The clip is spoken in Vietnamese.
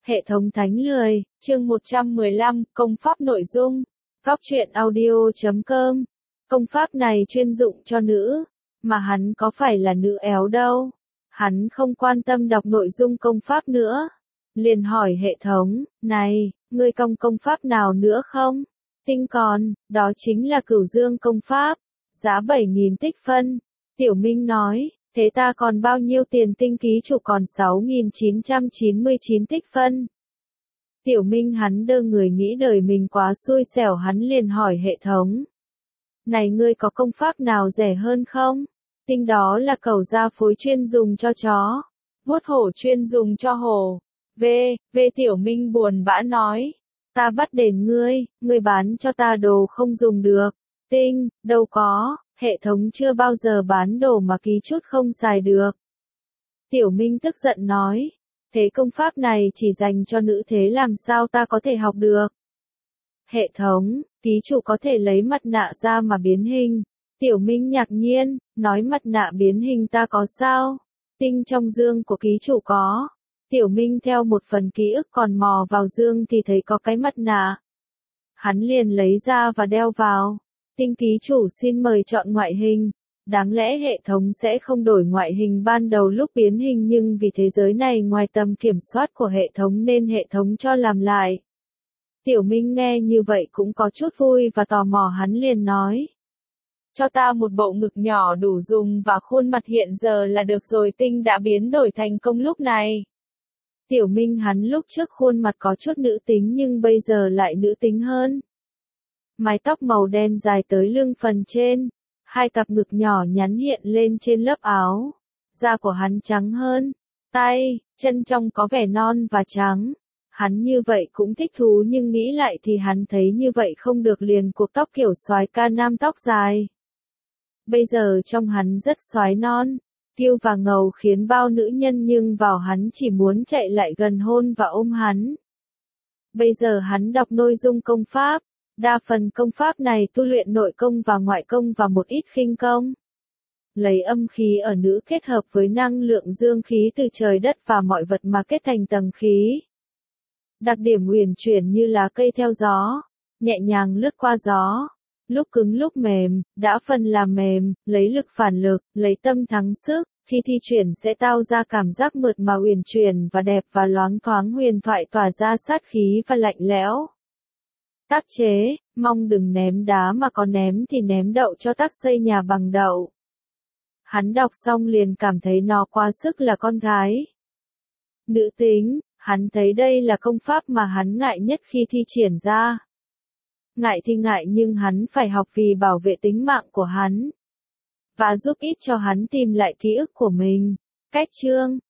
Hệ thống thánh lười, chương 115, công pháp nội dung. Góc truyện audio.com. Công pháp này chuyên dụng cho nữ, mà hắn có phải là nữ éo đâu. Hắn không quan tâm đọc nội dung công pháp nữa. Liền hỏi hệ thống, này, ngươi công pháp nào nữa không? Tinh còn, đó chính là Cửu Dương công pháp, giá 7.000 tích phân. Tiểu Minh nói, thế ta còn bao nhiêu tiền? Tinh ký chủ còn 6.999 tích phân. Tiểu Minh hắn đơ người nghĩ đời mình quá xui xẻo, hắn liền hỏi hệ thống. Này, ngươi có công pháp nào rẻ hơn không? Tinh đó là cẩu gia phối chuyên dùng cho chó, vuốt hổ chuyên dùng cho hổ. Tiểu Minh buồn bã nói, ta bắt đền ngươi bán cho ta đồ không dùng được. Tinh, đâu có, hệ thống chưa bao giờ bán đồ mà ký chút không xài được. Tiểu Minh tức giận nói, thế công pháp này chỉ dành cho nữ, thế làm sao ta có thể học được? Hệ thống, ký chủ có thể lấy mặt nạ ra mà biến hình. Tiểu Minh ngạc nhiên, nói mặt nạ biến hình ta có sao? Tinh trong dương của ký chủ có. Tiểu Minh theo một phần ký ức còn mò vào dương thì thấy có cái mặt nạ. Hắn liền lấy ra và đeo vào. Tinh ký chủ xin mời chọn ngoại hình. Đáng lẽ hệ thống sẽ không đổi ngoại hình ban đầu lúc biến hình, nhưng vì thế giới này ngoài tầm kiểm soát của hệ thống nên hệ thống cho làm lại. Tiểu Minh nghe như vậy cũng có chút vui và tò mò, hắn liền nói. Cho ta một bộ ngực nhỏ đủ dùng và khuôn mặt hiện giờ là được rồi. Tinh đã biến đổi thành công lúc này. Tiểu Minh hắn lúc trước khuôn mặt có chút nữ tính nhưng bây giờ lại nữ tính hơn. Mái tóc màu đen dài tới lưng phần trên. Hai cặp ngực nhỏ nhắn hiện lên trên lớp áo. Da của hắn trắng hơn. Tay, chân trong có vẻ non và trắng. Hắn như vậy cũng thích thú, nhưng nghĩ lại thì hắn thấy như vậy không được, liền cuộc tóc kiểu soái ca nam tóc dài. Bây giờ trông hắn rất soái non, kiêu và ngầu khiến bao nữ nhân nhưng vào hắn chỉ muốn chạy lại gần hôn và ôm hắn. Bây giờ hắn đọc nội dung công pháp. Đa phần công pháp này tu luyện nội công và ngoại công và một ít khinh công. Lấy âm khí ở nữ kết hợp với năng lượng dương khí từ trời đất và mọi vật mà kết thành tầng khí. Đặc điểm uyển chuyển như lá cây theo gió, nhẹ nhàng lướt qua gió, lúc cứng lúc mềm, đã phần làm mềm, lấy lực phản lực, lấy tâm thắng sức, khi thi chuyển sẽ tạo ra cảm giác mượt mà uyển chuyển và đẹp và loáng thoáng huyền thoại, tỏa ra sát khí và lạnh lẽo. Tác chế, mong đừng ném đá mà có ném thì ném đậu cho tác xây nhà bằng đậu. Hắn đọc xong liền cảm thấy nó quá sức là con gái. Nữ tính, hắn thấy đây là công pháp mà hắn ngại nhất khi thi triển ra. Ngại thì ngại nhưng hắn phải học vì bảo vệ tính mạng của hắn. Và giúp ích cho hắn tìm lại ký ức của mình. Cách chương,